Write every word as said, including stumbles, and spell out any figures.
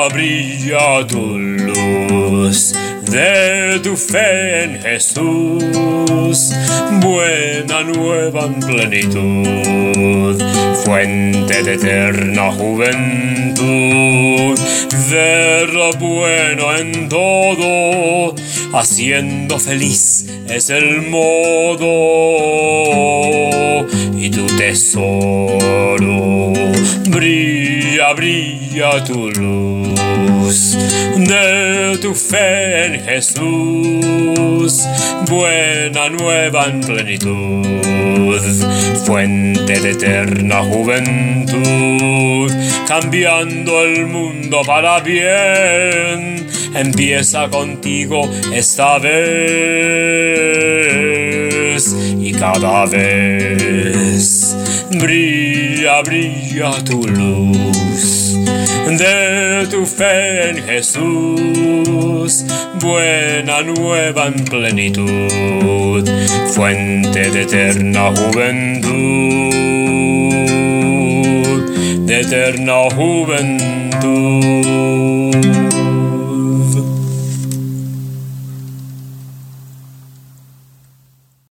brilla tu luz, de tu fe en Jesús, buena nueva en plenitud, fuente de eterna juventud, ver lo bueno en todo, haciendo feliz es el modo, y tu tesoro, brilla, brilla tu luz, de tu fe en Jesús, buena nueva en plenitud, fuente de eterna juventud, cambiando el mundo para bien, empieza contigo esta vez y cada vez, brilla, brilla tu luz, de tu fe en Jesús, buena nueva en plenitud, fuente de eterna juventud, de eterna juventud.